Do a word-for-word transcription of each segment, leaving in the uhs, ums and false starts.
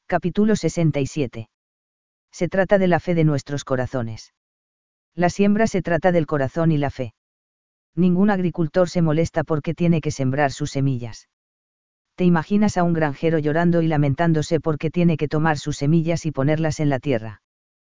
Capítulo sesenta y siete. Se trata de la fe de nuestros corazones. La siembra se trata del corazón y la fe. Ningún agricultor se molesta porque tiene que sembrar sus semillas. ¿Te imaginas a un granjero llorando y lamentándose porque tiene que tomar sus semillas y ponerlas en la tierra?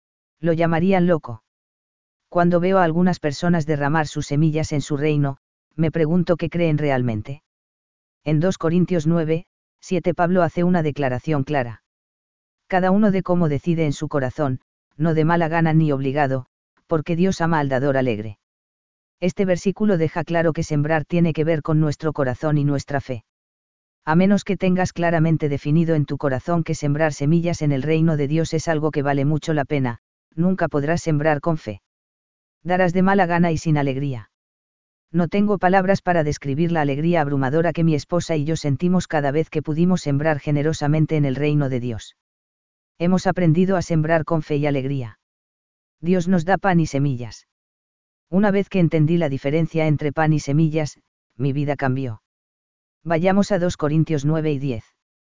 Lo llamarían loco. Cuando veo a algunas personas derramar sus semillas en su reino, me pregunto qué creen realmente. En dos Corintios nueve, siete Pablo hace una declaración clara. Cada uno de cómo decide en su corazón, no de mala gana ni obligado, porque Dios ama al dador alegre. Este versículo deja claro que sembrar tiene que ver con nuestro corazón y nuestra fe. A menos que tengas claramente definido en tu corazón que sembrar semillas en el reino de Dios es algo que vale mucho la pena, nunca podrás sembrar con fe. Darás de mala gana y sin alegría. No tengo palabras para describir la alegría abrumadora que mi esposa y yo sentimos cada vez que pudimos sembrar generosamente en el reino de Dios. Hemos aprendido a sembrar con fe y alegría. Dios nos da pan y semillas. Una vez que entendí la diferencia entre pan y semillas, mi vida cambió. Vayamos a dos Corintios nueve y diez.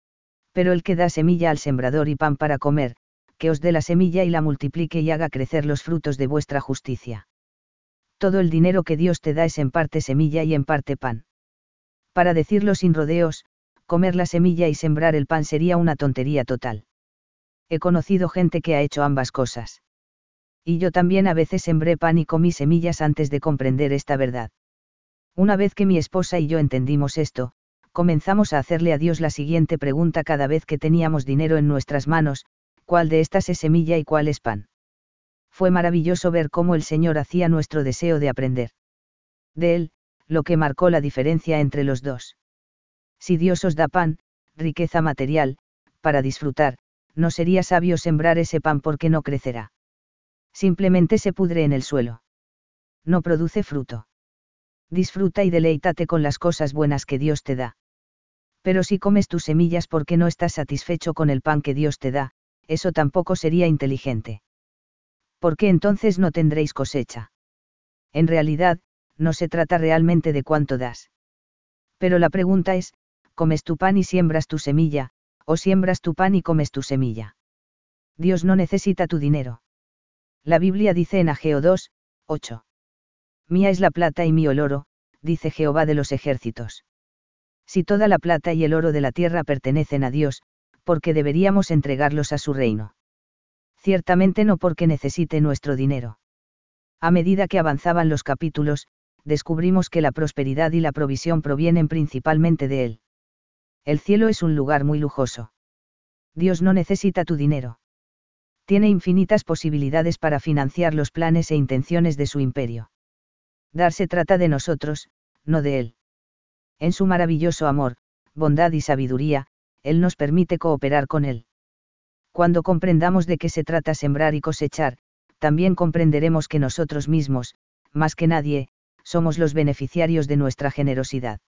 Pero el que da semilla al sembrador y pan para comer, que os dé la semilla y la multiplique y haga crecer los frutos de vuestra justicia. Todo el dinero que Dios te da es en parte semilla y en parte pan. Para decirlo sin rodeos, comer la semilla y sembrar el pan sería una tontería total. He conocido gente que ha hecho ambas cosas. Y yo también a veces sembré pan y comí semillas antes de comprender esta verdad. Una vez que mi esposa y yo entendimos esto, comenzamos a hacerle a Dios la siguiente pregunta cada vez que teníamos dinero en nuestras manos: ¿cuál de estas es semilla y cuál es pan? Fue maravilloso ver cómo el Señor hacía nuestro deseo de aprender de Él, lo que marcó la diferencia entre los dos. Si Dios os da pan, riqueza material, para disfrutar, no sería sabio sembrar ese pan porque no crecerá. Simplemente se pudre en el suelo. No produce fruto. Disfruta y deleítate con las cosas buenas que Dios te da. Pero si comes tus semillas porque no estás satisfecho con el pan que Dios te da, eso tampoco sería inteligente. ¿Por qué entonces no tendréis cosecha? En realidad, no se trata realmente de cuánto das. Pero la pregunta es: ¿comes tu pan y siembras tu semilla, o siembras tu pan y comes tu semilla? Dios no necesita tu dinero. La Biblia dice en Ageo dos, ocho. Mía es la plata y mío el oro, dice Jehová de los ejércitos. Si toda la plata y el oro de la tierra pertenecen a Dios, ¿por qué deberíamos entregarlos a su reino? Ciertamente no porque necesite nuestro dinero. A medida que avanzaban los capítulos, descubrimos que la prosperidad y la provisión provienen principalmente de Él. El cielo es un lugar muy lujoso. Dios no necesita tu dinero. Tiene infinitas posibilidades para financiar los planes e intenciones de su imperio. Dar se trata de nosotros, no de Él. En su maravilloso amor, bondad y sabiduría, Él nos permite cooperar con Él. Cuando comprendamos de qué se trata sembrar y cosechar, también comprenderemos que nosotros mismos, más que nadie, somos los beneficiarios de nuestra generosidad.